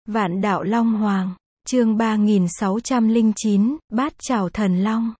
Vạn đạo Long Hoàng, chương 3609, Bát Chảo Thần Long.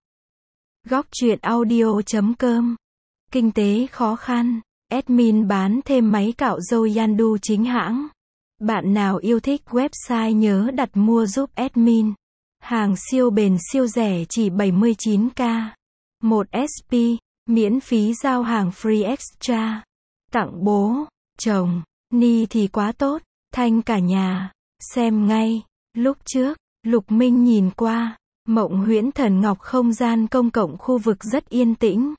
Góc truyện audio.com. Kinh tế khó khăn, admin bán thêm máy cạo râu Yandu chính hãng. Bạn nào yêu thích website nhớ đặt mua giúp admin. Hàng siêu bền siêu rẻ chỉ 79k. 1 SP, miễn phí giao hàng free extra. Tặng bố, chồng, ni thì quá tốt, thanh cả nhà. Xem ngay, lúc trước, Lục Minh nhìn qua, Mộng Huyễn Thần Ngọc không gian công cộng khu vực rất yên tĩnh.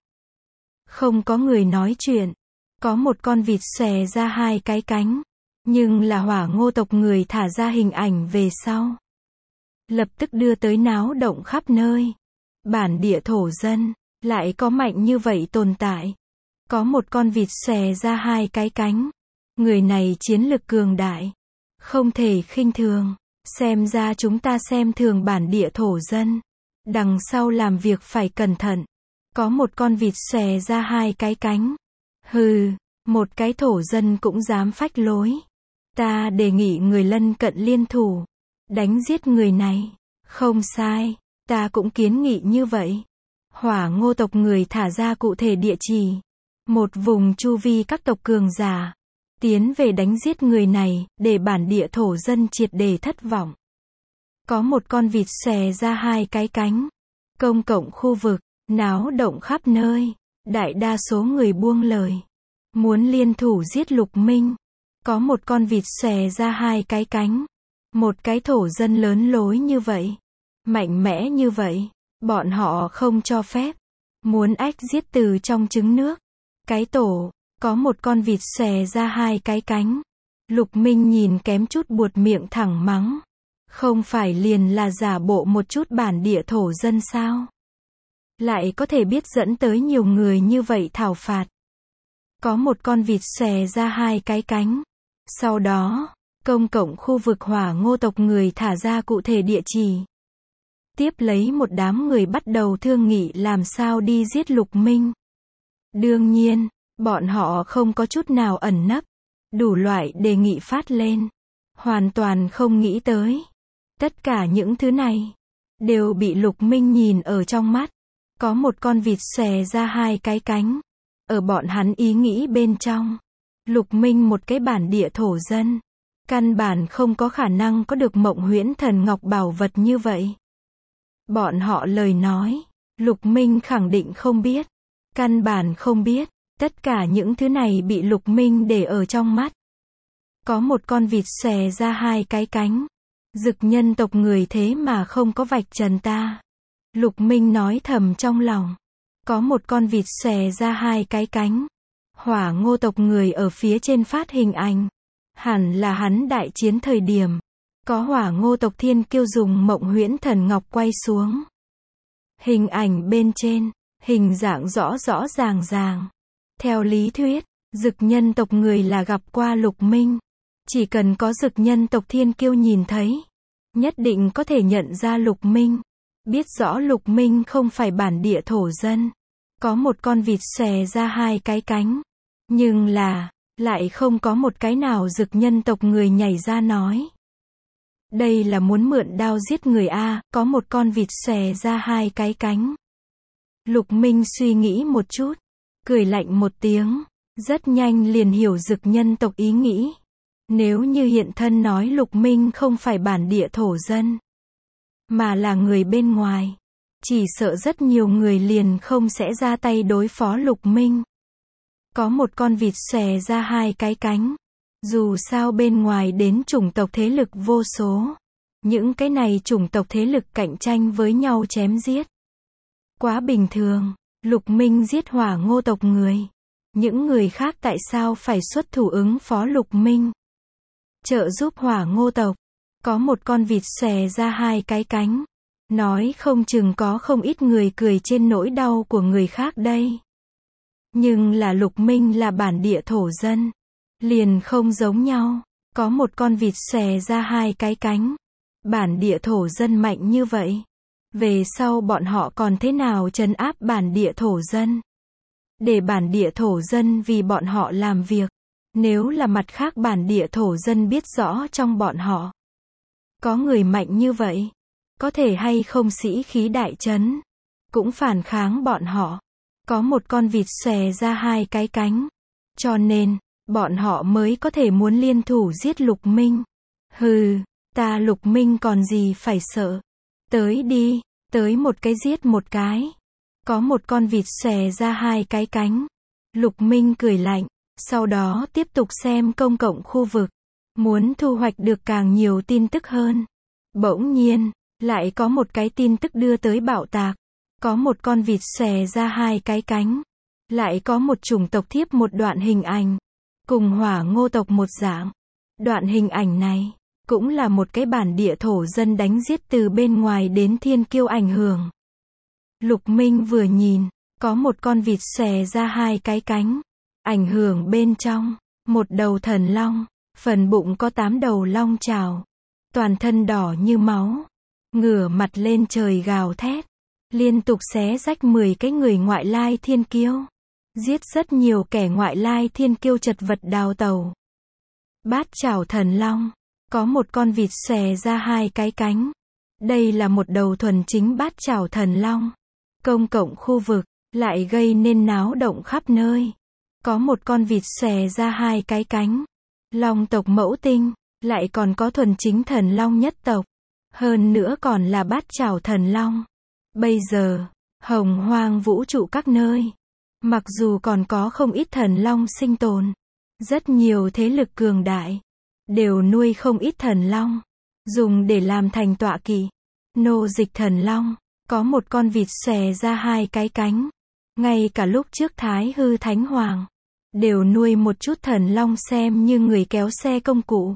Không có người nói chuyện, có một con vịt xòe ra hai cái cánh, nhưng là Hỏa Ngô tộc người thả ra hình ảnh về sau. Lập tức đưa tới náo động khắp nơi. Bản địa thổ dân, lại có mạnh như vậy tồn tại. Có một con vịt xòe ra hai cái cánh. Người này chiến lực cường đại. Không thể khinh thường. Xem ra chúng ta xem thường bản địa thổ dân. Đằng sau làm việc phải cẩn thận. Có một con vịt xòe ra hai cái cánh. Hừ, một cái thổ dân cũng dám phách lối. Ta đề nghị người lân cận liên thủ. Đánh giết người này. Không sai, ta cũng kiến nghị như vậy. Hỏa Ngô tộc người thả ra cụ thể địa chỉ. Một vùng chu vi các tộc cường giả. Tiến về đánh giết người này, để bản địa thổ dân triệt để thất vọng. Có một con vịt xòe ra hai cái cánh. Công cộng khu vực, náo động khắp nơi. Đại đa số người buông lời. Muốn liên thủ giết Lục Minh. Có một con vịt xòe ra hai cái cánh. Một cái thổ dân lớn lối như vậy. Mạnh mẽ như vậy. Bọn họ không cho phép. Muốn ách giết từ trong trứng nước. Cái tổ, có một con vịt xòe ra hai cái cánh. Lục Minh nhìn kém chút buột miệng thẳng mắng. Không phải liền là giả bộ một chút bản địa thổ dân sao? Lại có thể biết dẫn tới nhiều người như vậy thảo phạt. Có một con vịt xòe ra hai cái cánh. Sau đó, công cộng khu vực Hỏa Ngô tộc người thả ra cụ thể địa chỉ. Tiếp lấy một đám người bắt đầu thương nghị làm sao đi giết Lục Minh. Đương nhiên, bọn họ không có chút nào ẩn nấp. Đủ loại đề nghị phát lên. Hoàn toàn không nghĩ tới. Tất cả những thứ này đều bị Lục Minh nhìn ở trong mắt. Có một con vịt xòe ra hai cái cánh. Ở bọn hắn ý nghĩ bên trong. Lục Minh một cái bản địa thổ dân. Căn bản không có khả năng có được Mộng Huyễn Thần Ngọc bảo vật như vậy. Bọn họ lời nói, Lục Minh khẳng định không biết. Căn bản không biết. Tất cả những thứ này bị Lục Minh để ở trong mắt. Có một con vịt xòe ra hai cái cánh. Dực nhân tộc người thế mà không có vạch trần ta. Lục Minh nói thầm trong lòng. Có một con vịt xòe ra hai cái cánh. Hỏa Ngô tộc người ở phía trên phát hình ảnh. Hẳn là hắn đại chiến thời điểm. Có Hỏa Ngô tộc thiên kiêu dùng Mộng Huyễn Thần Ngọc quay xuống. Hình ảnh bên trên, hình dạng rõ rõ ràng ràng. Theo lý thuyết, dực nhân tộc người là gặp qua Lục Minh. Chỉ cần có dực nhân tộc thiên kiêu nhìn thấy. Nhất định có thể nhận ra Lục Minh. Biết rõ Lục Minh không phải bản địa thổ dân. Có một con vịt xòe ra hai cái cánh. Nhưng là, lại không có một cái nào dực nhân tộc người nhảy ra nói. Đây là muốn mượn đao giết người a, có một con vịt xòe ra hai cái cánh. Lục Minh suy nghĩ một chút, cười lạnh một tiếng, rất nhanh liền hiểu dực nhân tộc ý nghĩ. Nếu như hiện thân nói Lục Minh không phải bản địa thổ dân, mà là người bên ngoài, chỉ sợ rất nhiều người liền không sẽ ra tay đối phó Lục Minh. Có một con vịt xòe ra hai cái cánh. Dù sao bên ngoài đến chủng tộc thế lực vô số. Những cái này chủng tộc thế lực cạnh tranh với nhau chém giết. Quá bình thường. Lục Minh giết Hỏa Ngô tộc người. Những người khác tại sao phải xuất thủ ứng phó Lục Minh? Trợ giúp Hỏa Ngô tộc. Có một con vịt xòe ra hai cái cánh. Nói không chừng có không ít người cười trên nỗi đau của người khác đây. Nhưng là Lục Minh là bản địa thổ dân. Liền không giống nhau. Có một con vịt xòe ra hai cái cánh. Bản địa thổ dân mạnh như vậy. Về sau bọn họ còn thế nào trấn áp bản địa thổ dân? Để bản địa thổ dân vì bọn họ làm việc. Nếu là mặt khác bản địa thổ dân biết rõ trong bọn họ. Có người mạnh như vậy, có thể hay không sĩ khí đại trấn, cũng phản kháng bọn họ. Có một con vịt xòe ra hai cái cánh, cho nên, bọn họ mới có thể muốn liên thủ giết Lục Minh. Hừ, ta Lục Minh còn gì phải sợ. Tới đi, tới một cái giết một cái. Có một con vịt xòe ra hai cái cánh. Lục Minh cười lạnh, sau đó tiếp tục xem công cộng khu vực. Muốn thu hoạch được càng nhiều tin tức hơn. Bỗng nhiên, lại có một cái tin tức đưa tới Bạo Tạc. Có một con vịt xòe ra hai cái cánh. Lại có một chủng tộc thiếp một đoạn hình ảnh. Cùng Hỏa Ngô tộc một dạng. Đoạn hình ảnh này, cũng là một cái bản địa thổ dân đánh giết từ bên ngoài đến thiên kiêu ảnh hưởng. Lục Minh vừa nhìn, có một con vịt xòe ra hai cái cánh. Ảnh hưởng bên trong, một đầu thần long, phần bụng có 8 đầu long trào. Toàn thân đỏ như máu, ngửa mặt lên trời gào thét, liên tục xé rách 10 cái người ngoại lai thiên kiêu. Giết rất nhiều kẻ ngoại lai thiên kiêu chật vật đào tẩu. Bát chảo thần long, có một con vịt xòe ra hai cái cánh. Đây là một đầu thuần chính bát chảo thần long. Công cộng khu vực, lại gây nên náo động khắp nơi. Có một con vịt xòe ra hai cái cánh. Long tộc mẫu tinh, lại còn có thuần chính thần long nhất tộc. Hơn nữa còn là bát chảo thần long. Bây giờ, hồng hoang vũ trụ các nơi, mặc dù còn có không ít thần long sinh tồn, rất nhiều thế lực cường đại, đều nuôi không ít thần long, dùng để làm thành tọa kỵ. Nô dịch thần long, có một con vịt xòe ra hai cái cánh. Ngay cả lúc trước Thái Hư Thánh Hoàng, đều nuôi một chút thần long xem như người kéo xe công cụ.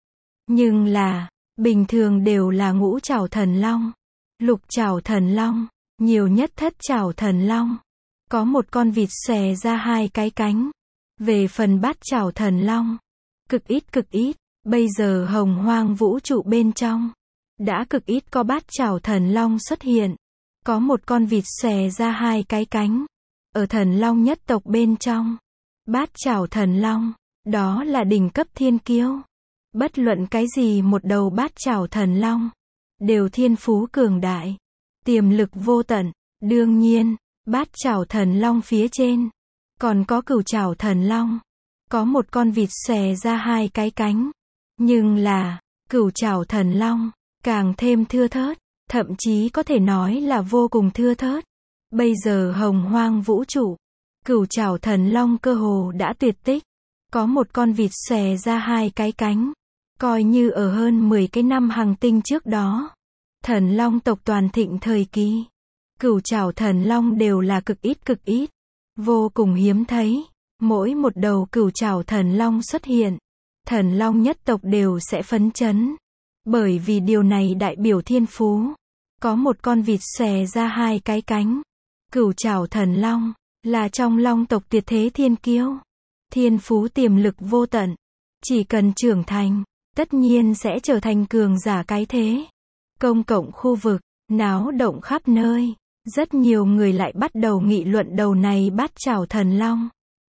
Nhưng là, bình thường đều là ngũ trảo thần long, lục trảo thần long, nhiều nhất thất trảo thần long. Có một con vịt xòe ra hai cái cánh. Về phần bát trảo thần long, cực ít, bây giờ hồng hoang vũ trụ bên trong, đã cực ít có bát trảo thần long xuất hiện. Có một con vịt xòe ra hai cái cánh. Ở thần long nhất tộc bên trong, bát trảo thần long, đó là đỉnh cấp thiên kiêu. Bất luận cái gì một đầu bát trảo thần long, đều thiên phú cường đại, tiềm lực vô tận. Đương nhiên, bát trảo thần long phía trên, còn có cửu trảo thần long. Có một con vịt xòe ra hai cái cánh. Nhưng là, cửu trảo thần long, càng thêm thưa thớt, thậm chí có thể nói là vô cùng thưa thớt. Bây giờ hồng hoang vũ trụ, cửu trảo thần long cơ hồ đã tuyệt tích. Có một con vịt xòe ra hai cái cánh. Coi như ở hơn 10 cái năm hành tinh trước đó, thần long tộc toàn thịnh thời kỳ, cửu trảo thần long đều là cực ít, vô cùng hiếm thấy. Mỗi một đầu cửu trảo thần long xuất hiện, thần long nhất tộc đều sẽ phấn chấn, bởi vì điều này đại biểu thiên phú. Có một con vịt xòe ra hai cái cánh. Cửu trảo thần long, là trong long tộc tuyệt thế thiên kiêu. Thiên phú tiềm lực vô tận. Chỉ cần trưởng thành, tất nhiên sẽ trở thành cường giả cái thế. Công cộng khu vực, náo động khắp nơi. Rất nhiều người lại bắt đầu nghị luận đầu này bát trảo thần long.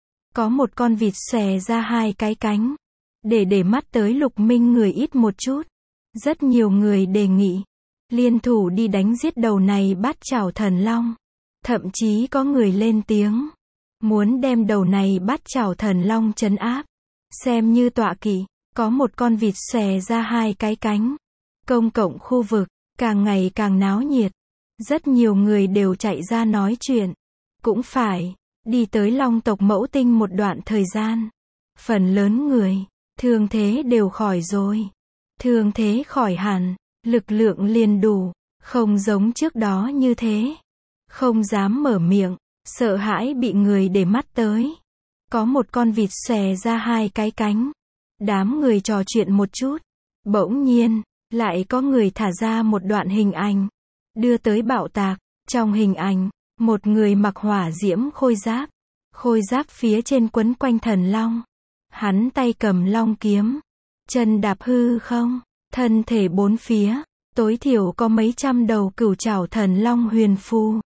Có một con vịt xòe ra hai cái cánh. Để mắt tới Lục Minh người ít một chút. Rất nhiều người đề nghị liên thủ đi đánh giết đầu này bát trảo thần long. Thậm chí có người lên tiếng muốn đem đầu này bát trảo thần long trấn áp, xem như tọa kỵ. Có một con vịt xòe ra hai cái cánh. Công cộng khu vực, càng ngày càng náo nhiệt. Rất nhiều người đều chạy ra nói chuyện. Cũng phải, đi tới long tộc mẫu tinh một đoạn thời gian. Phần lớn người, thương thế đều khỏi rồi. Thương thế khỏi hẳn, lực lượng liền đủ, không giống trước đó như thế. Không dám mở miệng, sợ hãi bị người để mắt tới. Có một con vịt xòe ra hai cái cánh. Đám người trò chuyện một chút. Bỗng nhiên, lại có người thả ra một đoạn hình ảnh. Đưa tới Bạo Tạc. Trong hình ảnh, một người mặc hỏa diễm khôi giáp. Khôi giáp phía trên quấn quanh thần long. Hắn tay cầm long kiếm. Chân đạp hư không. Thân thể bốn phía, tối thiểu có mấy trăm đầu cửu trảo thần long huyền phù.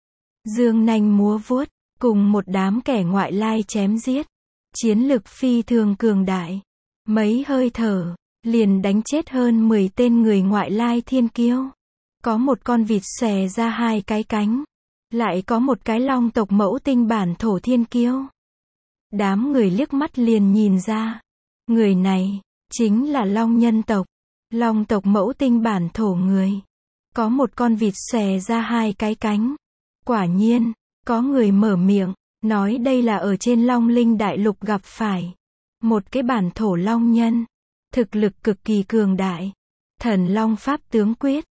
Dương nanh múa vuốt, cùng một đám kẻ ngoại lai chém giết. Chiến lực phi thường cường đại. Mấy hơi thở, liền đánh chết hơn 10 tên người ngoại lai thiên kiêu. Có một con vịt xòe ra hai cái cánh. Lại có một cái long tộc mẫu tinh bản thổ thiên kiêu. Đám người liếc mắt liền nhìn ra. Người này, chính là long nhân tộc. Long tộc mẫu tinh bản thổ người. Có một con vịt xòe ra hai cái cánh. Quả nhiên, có người mở miệng, nói đây là ở trên Long Linh Đại Lục gặp phải. Một cái bản thổ long nhân. Thực lực cực kỳ cường đại. Thần Long Pháp tướng quyết.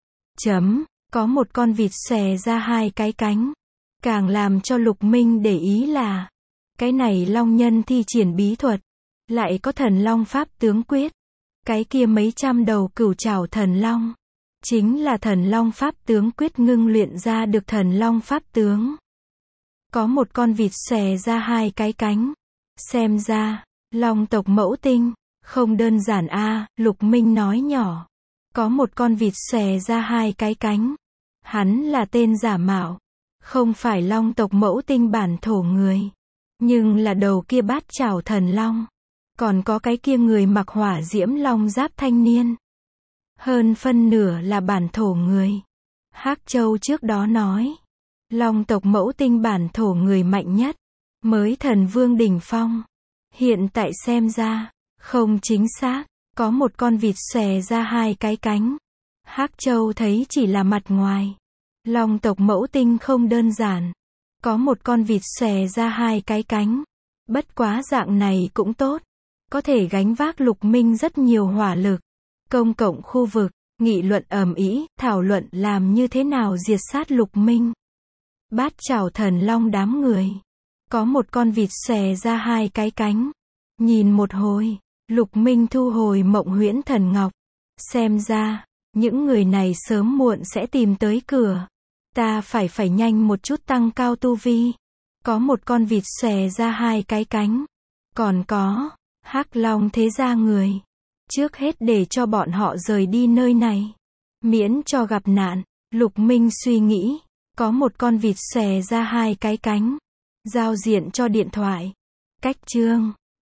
Có một con vịt xòe ra hai cái cánh. Càng làm cho Lục Minh để ý là, cái này long nhân thi triển bí thuật. Lại có thần Long Pháp tướng quyết. Cái kia mấy trăm đầu cửu trảo thần long. Chính là thần Long Pháp tướng quyết ngưng luyện ra được thần Long Pháp tướng. Có một con vịt xòe ra hai cái cánh. Xem ra, long tộc mẫu tinh, không đơn giản a, Lục Minh nói nhỏ. Có một con vịt xòe ra hai cái cánh. Hắn là tên giả mạo. Không phải long tộc mẫu tinh bản thổ người. Nhưng là đầu kia bát chảo thần long. Còn có cái kia người mặc hỏa diễm long giáp thanh niên. Hơn phân nửa là bản thổ người. Hắc Châu trước đó nói. Long tộc mẫu tinh bản thổ người mạnh nhất. Mới thần vương đỉnh phong. Hiện tại xem ra, không chính xác. Có một con vịt xòe ra hai cái cánh. Hắc Châu thấy chỉ là mặt ngoài. Long tộc mẫu tinh không đơn giản. Có một con vịt xòe ra hai cái cánh. Bất quá dạng này cũng tốt. Có thể gánh vác Lục Minh rất nhiều hỏa lực. Công cộng khu vực, nghị luận ầm ĩ, thảo luận làm như thế nào diệt sát Lục Minh. Bát chảo thần long đám người. Có một con vịt xòe ra hai cái cánh. Nhìn một hồi, Lục Minh thu hồi Mộng Huyễn Thần Ngọc. Xem ra, những người này sớm muộn sẽ tìm tới cửa. Ta phải nhanh một chút tăng cao tu vi. Có một con vịt xòe ra hai cái cánh. Còn có, Hắc Long thế gia người. Trước hết để cho bọn họ rời đi nơi này. Miễn cho gặp nạn, Lục Minh suy nghĩ. Có một con vịt xòe ra hai cái cánh. Giao diện cho điện thoại. Cách chương